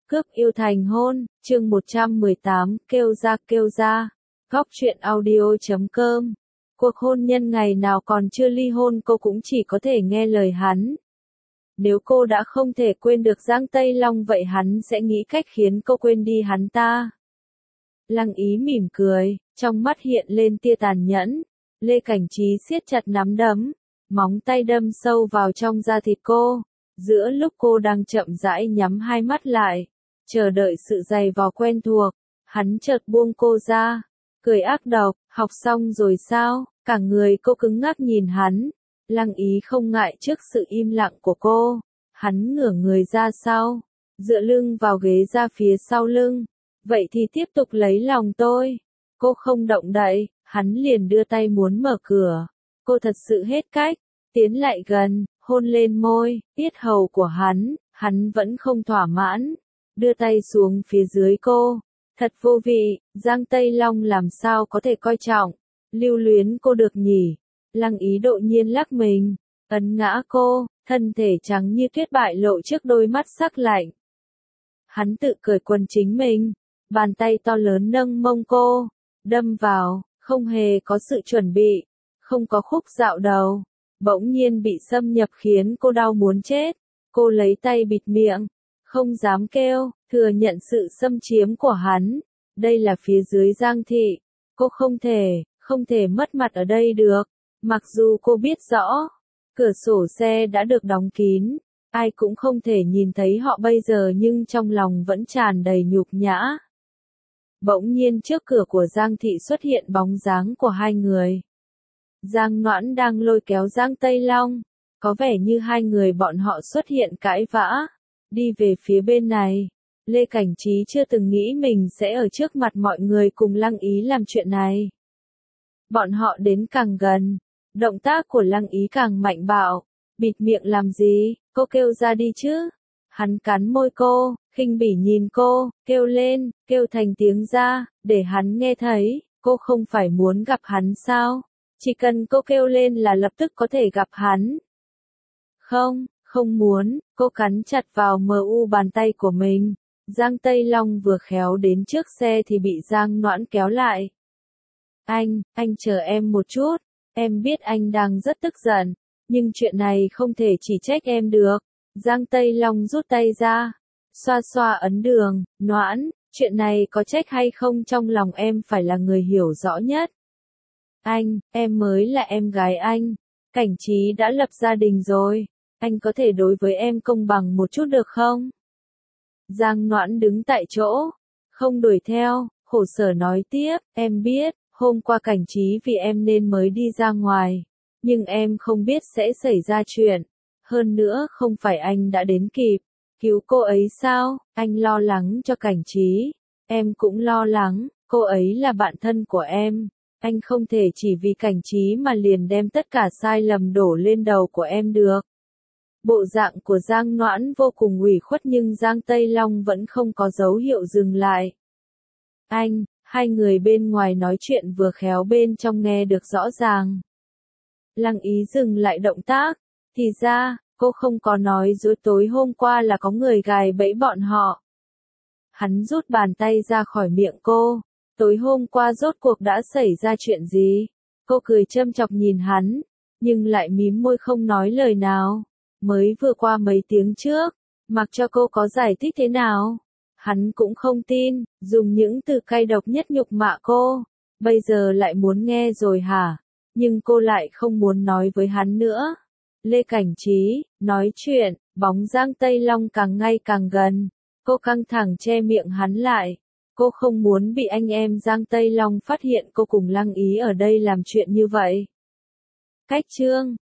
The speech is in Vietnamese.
Cướp yêu thành hôn, chương 118, kêu ra. Góc truyện audio.com. Cuộc hôn nhân ngày nào còn chưa ly hôn cô cũng chỉ có thể nghe lời hắn. Nếu cô đã không thể quên được Giang Tây Long vậy hắn sẽ nghĩ cách khiến cô quên đi hắn ta. Lăng Ý mỉm cười, trong mắt hiện lên tia tàn nhẫn. Lê Cảnh Trí siết chặt nắm đấm, móng tay đâm sâu vào trong da thịt cô. Giữa lúc cô đang chậm rãi nhắm hai mắt lại, chờ đợi sự giày vò quen thuộc, hắn chợt buông cô ra, cười ác độc, học xong rồi sao? Cả người cô cứng ngắc nhìn hắn. Lăng Ý không ngại trước sự im lặng của cô, hắn ngửa người ra sau, dựa lưng vào ghế ra phía sau lưng. Vậy thì tiếp tục lấy lòng tôi. Cô không động đậy, hắn liền đưa tay muốn mở cửa. Cô thật sự hết cách, tiến lại gần, hôn lên môi, yết hầu của hắn vẫn không thỏa mãn, đưa tay xuống phía dưới cô. Thật vô vị, Giang Tây Long làm sao có thể coi trọng, lưu luyến cô được nhỉ? Lăng Ý đột nhiên lắc mình, ấn ngã cô, thân thể trắng như tuyết bại lộ trước đôi mắt sắc lạnh. Hắn tự cởi quần chính mình, bàn tay to lớn nâng mông cô, đâm vào, không hề có sự chuẩn bị, không có khúc dạo đầu, bỗng nhiên bị xâm nhập khiến cô đau muốn chết. Cô lấy tay bịt miệng, không dám kêu, thừa nhận sự xâm chiếm của hắn. Đây là phía dưới Giang thị, cô không thể mất mặt ở đây được. Mặc dù cô biết rõ, cửa sổ xe đã được đóng kín, ai cũng không thể nhìn thấy họ bây giờ nhưng trong lòng vẫn tràn đầy nhục nhã. Bỗng nhiên trước cửa của Giang thị xuất hiện bóng dáng của hai người. Giang Noãn đang lôi kéo Giang Tây Long, có vẻ như hai người bọn họ xuất hiện cãi vã, đi về phía bên này. Lê Cảnh Trí chưa từng nghĩ mình sẽ ở trước mặt mọi người cùng Lăng Ý làm chuyện này. Bọn họ đến càng gần, động tác của Lăng Ý càng mạnh bạo. Bịt miệng làm gì, cô kêu ra đi chứ. Hắn cắn môi cô, khinh bỉ nhìn cô, kêu lên, kêu thành tiếng ra, để hắn nghe thấy. Cô không phải muốn gặp hắn sao? Chỉ cần cô kêu lên là lập tức có thể gặp hắn. Không muốn, cô cắn chặt vào bàn tay của mình. Giang Tây Long vừa khéo đến trước xe thì bị Giang Noãn kéo lại. Anh chờ em một chút, em biết anh đang rất tức giận, nhưng chuyện này không thể chỉ trách em được. Giang Tây Long rút tay ra, xoa xoa ấn đường, Noãn, chuyện này có trách hay không trong lòng em phải là người hiểu rõ nhất. Em mới là em gái anh, Cảnh Trí đã lập gia đình rồi, anh có thể đối với em công bằng một chút được không? Giang Noãn đứng tại chỗ, không đuổi theo, khổ sở nói tiếp, em biết, hôm qua Cảnh Trí vì em nên mới đi ra ngoài, nhưng em không biết sẽ xảy ra chuyện, hơn nữa không phải anh đã đến kịp, cứu cô ấy sao? Anh lo lắng cho Cảnh Trí, em cũng lo lắng, cô ấy là bạn thân của em. Anh không thể chỉ vì Cảnh Trí mà liền đem tất cả sai lầm đổ lên đầu của em được. Bộ dạng của Giang Noãn vô cùng ủy khuất nhưng Giang Tây Long vẫn không có dấu hiệu dừng lại. Hai người bên ngoài nói chuyện vừa khéo bên trong nghe được rõ ràng. Lăng Ý dừng lại động tác, thì ra, cô không có nói dối tối hôm qua là có người gài bẫy bọn họ. Hắn rút bàn tay ra khỏi miệng cô. Tối hôm qua rốt cuộc đã xảy ra chuyện gì? Cô cười châm chọc nhìn hắn, nhưng lại mím môi không nói lời nào. Mới vừa qua mấy tiếng trước, mặc cho cô có giải thích thế nào, hắn cũng không tin, dùng những từ cay độc nhất nhục mạ cô. Bây giờ lại muốn nghe rồi hả? Nhưng cô lại không muốn nói với hắn nữa. Lê Cảnh Trí, nói chuyện, bóng Giang Tây Long càng ngày càng gần. Cô căng thẳng che miệng hắn lại. Cô không muốn bị anh em Giang Tây Long phát hiện cô cùng Lăng Ý ở đây làm chuyện như vậy. Cách chương